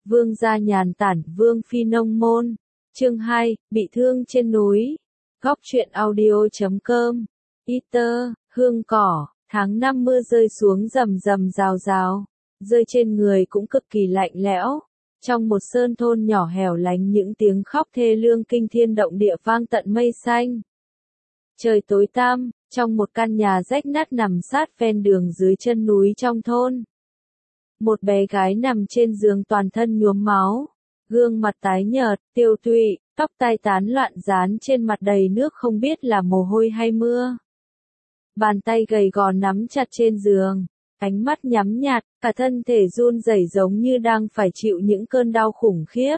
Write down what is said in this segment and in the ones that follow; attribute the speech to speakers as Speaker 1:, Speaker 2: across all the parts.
Speaker 1: Vương gia nhàn tản, Vương phi nông môn. Chương 2, bị thương trên núi. Góc truyện audio.com. Peter, hương cỏ, tháng 5 mưa rơi xuống rầm rầm rào rào, rơi trên người cũng cực kỳ lạnh lẽo. Trong một sơn thôn nhỏ hẻo lánh những tiếng khóc thê lương kinh thiên động địa vang tận mây xanh. Trời tối tăm, trong một căn nhà rách nát nằm sát ven đường dưới chân núi trong thôn. Một bé gái nằm trên giường toàn thân nhuốm máu, gương mặt tái nhợt, tiêu tụy, tóc tai tán loạn dán trên mặt đầy nước không biết là mồ hôi hay mưa. Bàn tay gầy gò nắm chặt trên giường, ánh mắt nhắm nhạt, cả thân thể run rẩy giống như đang phải chịu những cơn đau khủng khiếp.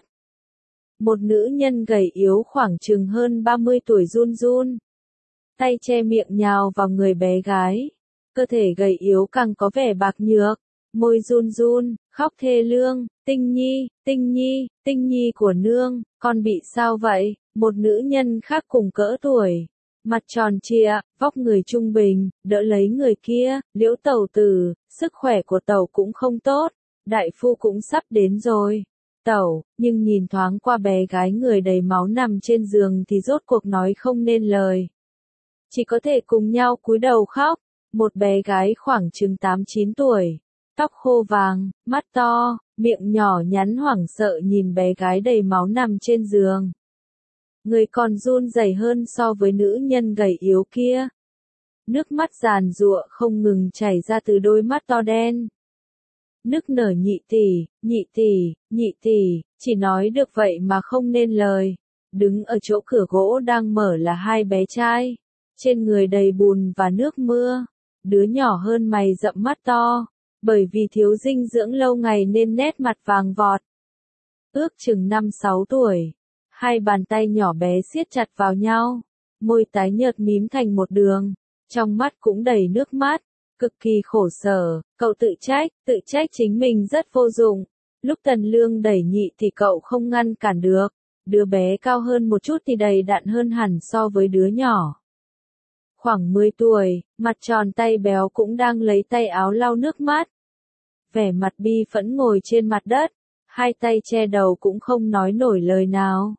Speaker 1: Một nữ nhân gầy yếu khoảng chừng hơn 30 tuổi run run, tay che miệng nhào vào người bé gái, cơ thể gầy yếu càng có vẻ bạc nhược, môi run run, khóc thê lương, Tinh Nhi, Tinh Nhi, Tinh Nhi của nương, con bị sao vậy? Một nữ nhân khác cùng cỡ tuổi, mặt tròn trịa, vóc người trung bình, đỡ lấy người kia. Liễu tẩu tử, sức khỏe của tẩu cũng không tốt, đại phu cũng sắp đến rồi. Tẩu, nhưng nhìn thoáng qua bé gái người đầy máu nằm trên giường thì rốt cuộc nói không nên lời. Chỉ có thể cùng nhau cúi đầu khóc. Một bé gái khoảng chừng 8-9 tuổi, tóc khô vàng, mắt to, miệng nhỏ nhắn hoảng sợ nhìn bé gái đầy máu nằm trên giường. Người còn run rẩy hơn so với nữ nhân gầy yếu kia. Nước mắt giàn giụa không ngừng chảy ra từ đôi mắt to đen. Nức nở nhị tỷ, nhị tỷ, nhị tỷ, chỉ nói được vậy mà không nên lời. Đứng ở chỗ cửa gỗ đang mở là hai bé trai, trên người đầy bùn và nước mưa. Đứa nhỏ hơn mày rậm mắt to, bởi vì thiếu dinh dưỡng lâu ngày nên nét mặt vàng vọt. Ước chừng 5-6 tuổi, hai bàn tay nhỏ bé siết chặt vào nhau, môi tái nhợt mím thành một đường, trong mắt cũng đầy nước mắt, cực kỳ khổ sở. Cậu tự trách chính mình rất vô dụng. Lúc Tần Lương đẩy nhị thì cậu không ngăn cản được, đứa bé cao hơn một chút thì đầy đặn hơn hẳn so với đứa nhỏ. Khoảng 10 tuổi, mặt tròn tay béo cũng đang lấy tay áo lau nước mắt. Vẻ mặt bi phẫn ngồi trên mặt đất, hai tay che đầu cũng không nói nổi lời nào.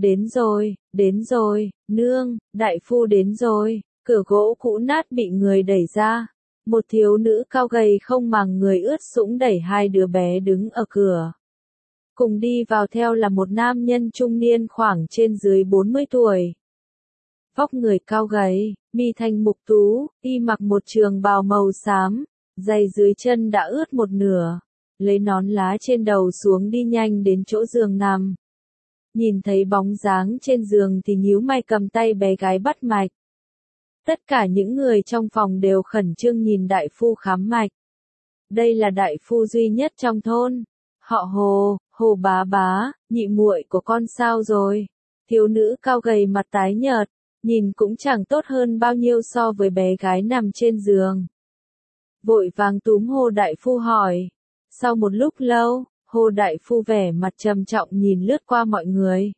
Speaker 1: Đến rồi, nương, đại phu đến rồi. Cửa gỗ cũ nát bị người đẩy ra. Một thiếu nữ cao gầy không màng người ướt sũng đẩy hai đứa bé đứng ở cửa. Cùng đi vào theo là một nam nhân trung niên khoảng trên dưới 40 tuổi. Vóc người cao gầy, mi thanh mục tú, y mặc một trường bào màu xám, giày dưới chân đã ướt một nửa, lấy nón lá trên đầu xuống đi nhanh đến chỗ giường nằm. Nhìn thấy bóng dáng trên giường thì nhíu mày cầm tay bé gái bắt mạch. Tất cả những người trong phòng đều khẩn trương nhìn đại phu khám mạch. Đây là đại phu duy nhất trong thôn. Họ Hồ bá, nhị muội của con sao rồi? Thiếu nữ cao gầy mặt tái nhợt, nhìn cũng chẳng tốt hơn bao nhiêu so với bé gái nằm trên giường. Vội vàng túm Hồ đại phu hỏi. Sau một lúc lâu, Hồ đại phu vẻ mặt trầm trọng nhìn lướt qua mọi người.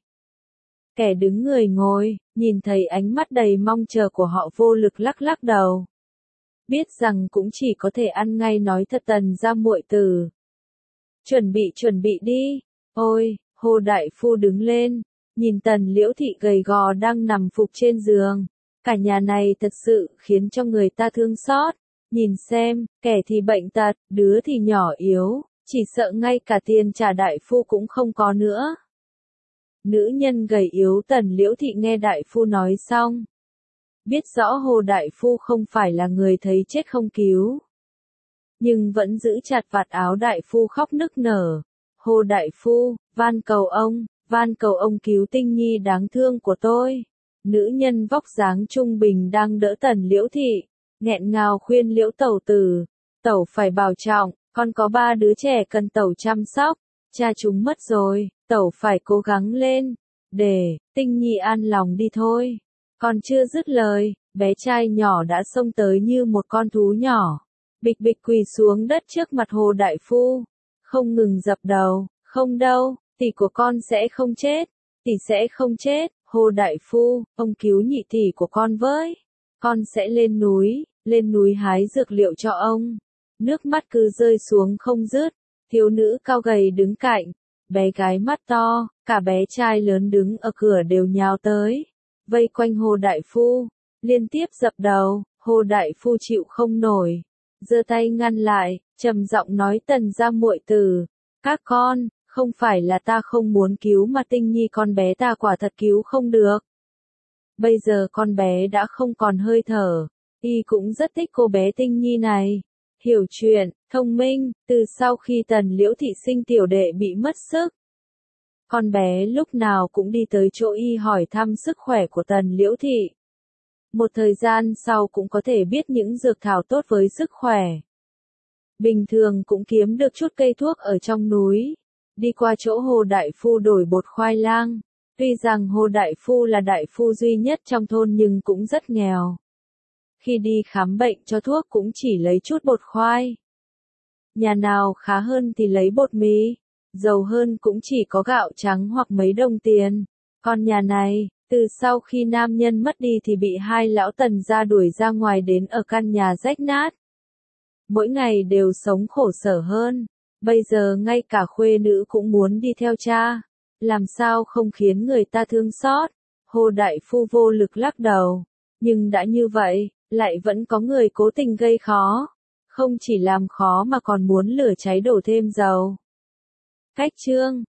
Speaker 1: Kẻ đứng người ngồi, nhìn thấy ánh mắt đầy mong chờ của họ vô lực lắc lắc đầu. Biết rằng cũng chỉ có thể ăn ngay nói thật Tần gia muội tử. Chuẩn bị đi. Ôi, Hồ đại phu đứng lên, nhìn Tần Liễu thị gầy gò đang nằm phục trên giường. Cả nhà này thật sự khiến cho người ta thương xót. Nhìn xem, kẻ thì bệnh tật, đứa thì nhỏ yếu, chỉ sợ ngay cả tiền trả đại phu cũng không có nữa. Nữ nhân gầy yếu Tần Liễu thị nghe đại phu nói xong, biết rõ Hồ đại phu không phải là người thấy chết không cứu, nhưng vẫn giữ chặt vạt áo đại phu khóc nức nở. Hồ đại phu, van cầu ông cứu Tinh Nhi đáng thương của tôi. Nữ nhân vóc dáng trung bình đang đỡ Tần Liễu thị, nghẹn ngào khuyên Liễu tẩu tử, tẩu phải bảo trọng, con có 3 đứa trẻ cần tẩu chăm sóc, cha chúng mất rồi, tẩu phải cố gắng lên, để Tinh Nhi an lòng đi thôi. Còn chưa dứt lời, bé trai nhỏ đã xông tới như một con thú nhỏ, bịch bịch quỳ xuống đất trước mặt Hồ đại phu, không ngừng dập đầu, không đâu, tỷ của con sẽ không chết, tỷ sẽ không chết. Hồ đại phu, ông cứu nhị tỷ của con với, con sẽ lên núi hái dược liệu cho ông. Nước mắt cứ rơi xuống không dứt. Thiếu nữ cao gầy đứng cạnh, bé gái mắt to, cả bé trai lớn đứng ở cửa đều nhào tới, vây quanh Hồ Đại Phu, liên tiếp dập đầu. Hồ Đại Phu chịu không nổi, giơ tay ngăn lại, trầm giọng nói: Tần gia muội tử, các con, không phải là ta không muốn cứu mà Tinh Nhi con bé ta quả thật cứu không được. Bây giờ con bé đã không còn hơi thở, y cũng rất thích cô bé Tinh Nhi này. Hiểu chuyện, thông minh, từ sau khi Tần Liễu Thị sinh tiểu đệ bị mất sức, con bé lúc nào cũng đi tới chỗ y hỏi thăm sức khỏe của Tần Liễu Thị. Một thời gian sau cũng có thể biết những dược thảo tốt với sức khỏe. Bình thường cũng kiếm được chút cây thuốc ở trong núi. Đi qua chỗ Hồ Đại Phu đổi bột khoai lang. Tuy rằng Hồ Đại Phu là đại phu duy nhất trong thôn nhưng cũng rất nghèo. Khi đi khám bệnh cho thuốc cũng chỉ lấy chút bột khoai. Nhà nào khá hơn thì lấy bột mì, giàu hơn cũng chỉ có gạo trắng hoặc mấy đồng tiền. Còn nhà này, từ sau khi nam nhân mất đi thì bị hai lão Tần gia đuổi ra ngoài đến ở căn nhà rách nát. Mỗi ngày đều sống khổ sở hơn, bây giờ ngay cả khuê nữ cũng muốn đi theo cha, làm sao không khiến người ta thương xót. Hồ Đại Phu vô lực lắc đầu, nhưng đã như vậy, lại vẫn có người cố tình gây khó, không chỉ làm khó mà còn muốn lửa cháy đổ thêm dầu. Cách chương